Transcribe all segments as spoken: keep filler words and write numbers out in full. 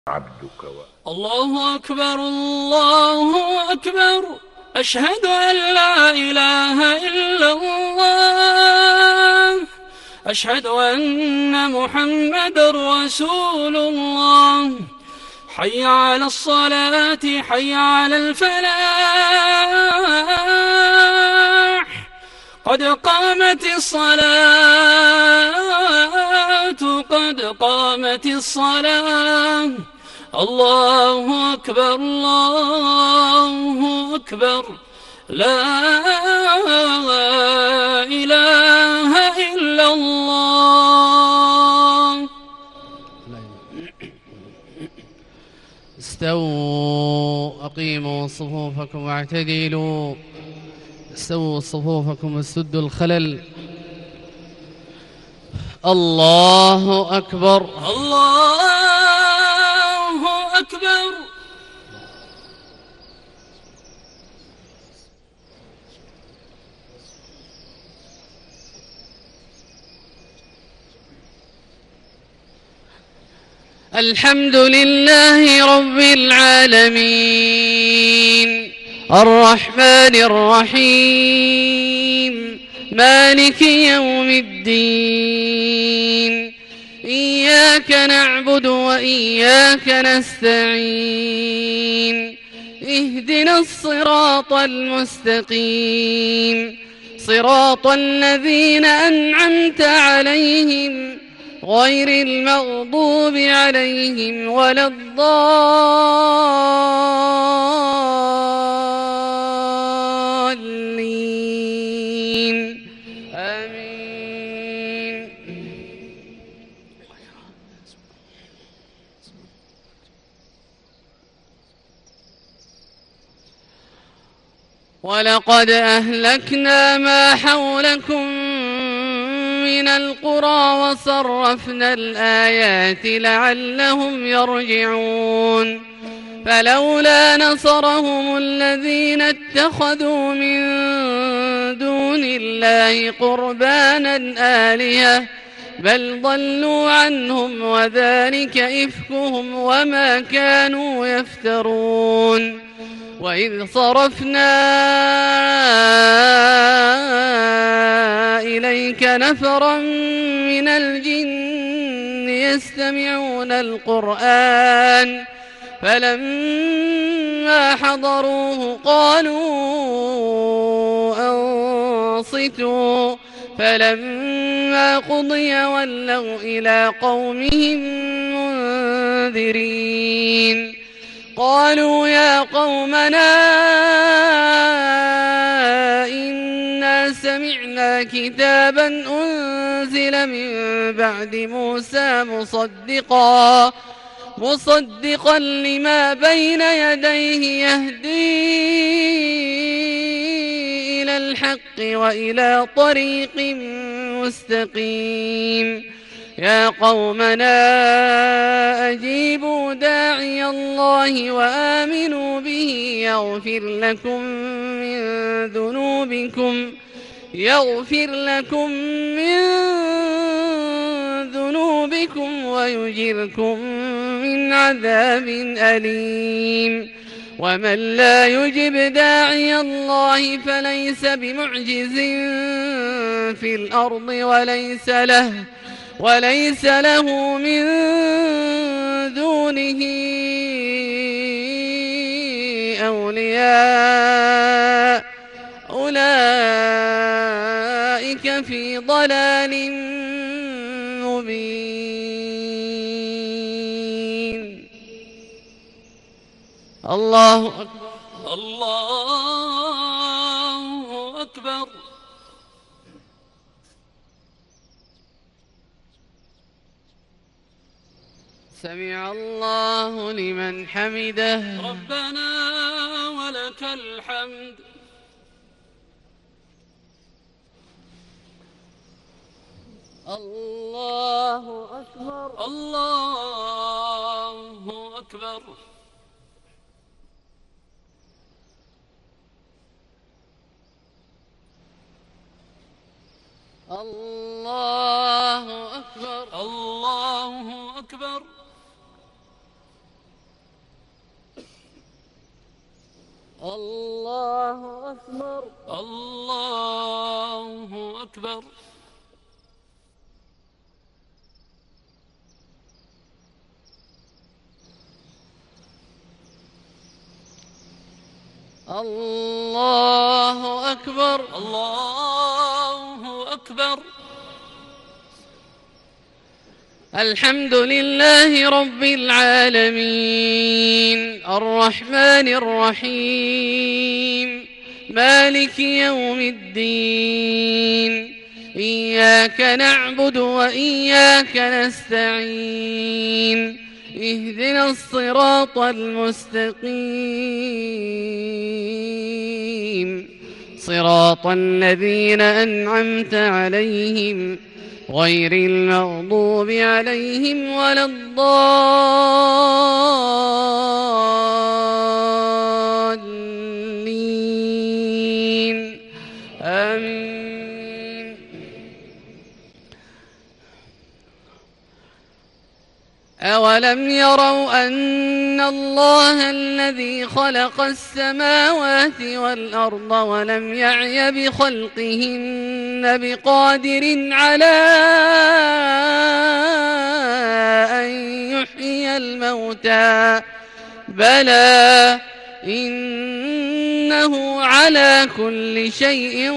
عبدك و... الله أكبر الله أكبر، أشهد أن لا إله إلا الله، أشهد أن محمد رسول الله. حي على الصلاة، حي على الفلاح، قد قامت الصلاة، قد قامت الصلاة. الله أكبر الله أكبر، لا إله إلا الله. استووا أقيموا صفوفكم واعتدلوا، استووا صفوفكم وسدوا الخلل. الله أكبر الله أكبر. الحمد لله رب العالمين، الرحمن الرحيم، مالك يوم الدين. إياك نعبد وإياك نستعين، اهدنا الصراط المستقيم، صراط الذين أنعمت عليهم غير المغضوب عليهم ولا الضالين، آمين. ولقد أهلكنا ما حولكم من القرى وصرفنا الآيات لعلهم يرجعون. فلولا نصرهم الذين اتخذوا من دون الله قربانا آلهة، بل ضلوا عنهم وذلك إفكهم وما كانوا يفترون. وإذ صرفنا إليك نفرا من الجن يستمعون القرآن، فلما حضروه قالوا أنصتوا، فلما قضي ولوا إلى قومهم منذرين. قالوا يا قومنا إنا سمعنا كتابا أنزل من بعد موسى مصدقا مصدقا لما بين يديه يهدي إلى الحق وإلى طريق مستقيم. يا قومنا أجيبوا داعي الله وآمنوا به يغفر لكم من ذنوبكم يغفر لكم من ذنوبكم ويجركم من عذاب أليم. ومن لا يجب داعي الله فليس بمعجز في الأرض وليس له وليس له من دونه أولياء، أولئك في ضلال مبين. الله أكبر الله أكبر. سمع الله لمن حمده. ربنا ولك الحمد. الله أكبر الله أكبر. الله أكبر الله أكبر. الله أكبر. الله أكبر. الله أكبر. الله أكبر. الحمد لله رب العالمين الرحمن الرحيم مالك يوم الدين إياك نعبد وإياك نستعين اهدنا الصراط المستقيم صراط الذين أنعمت عليهم غير المغضوب عليهم ولا الضالين آمين. أولم يروا أن الله الذي خلق السماوات والأرض ولم يعي بخلقهن بقادر على أن يحيي الموتى بلى إنه على كل شيء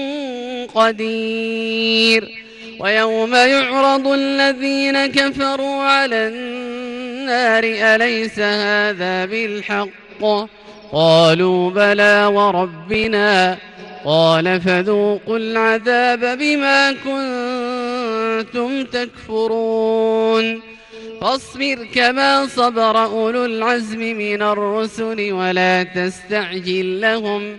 قدير. ويوم يعرض الذين كفروا على النار أليس هذا بالحق قالوا بلى وربنا قال فذوقوا العذاب بما كنتم تكفرون. فاصبر كما صبر أولو العزم من الرسل ولا تستعجل لهم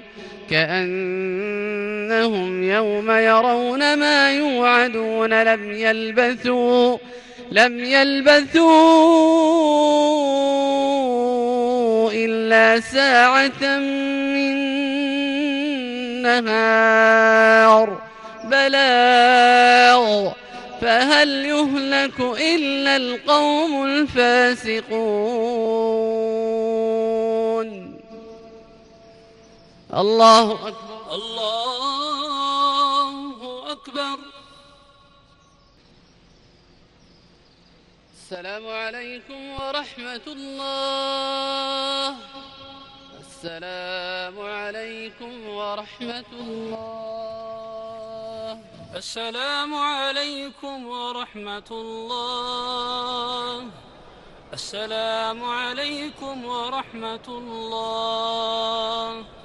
كأنهم يوم يرون ما يوعدون لم يلبثوا لم يلبثوا إلا ساعة من نهار بلاغ فهل يهلك إلا القوم الفاسقون. الله أكبر. الله أكبر. السلام عليكم ورحمة الله. السلام عليكم ورحمة الله. السلام عليكم ورحمة الله. السلام عليكم ورحمة الله.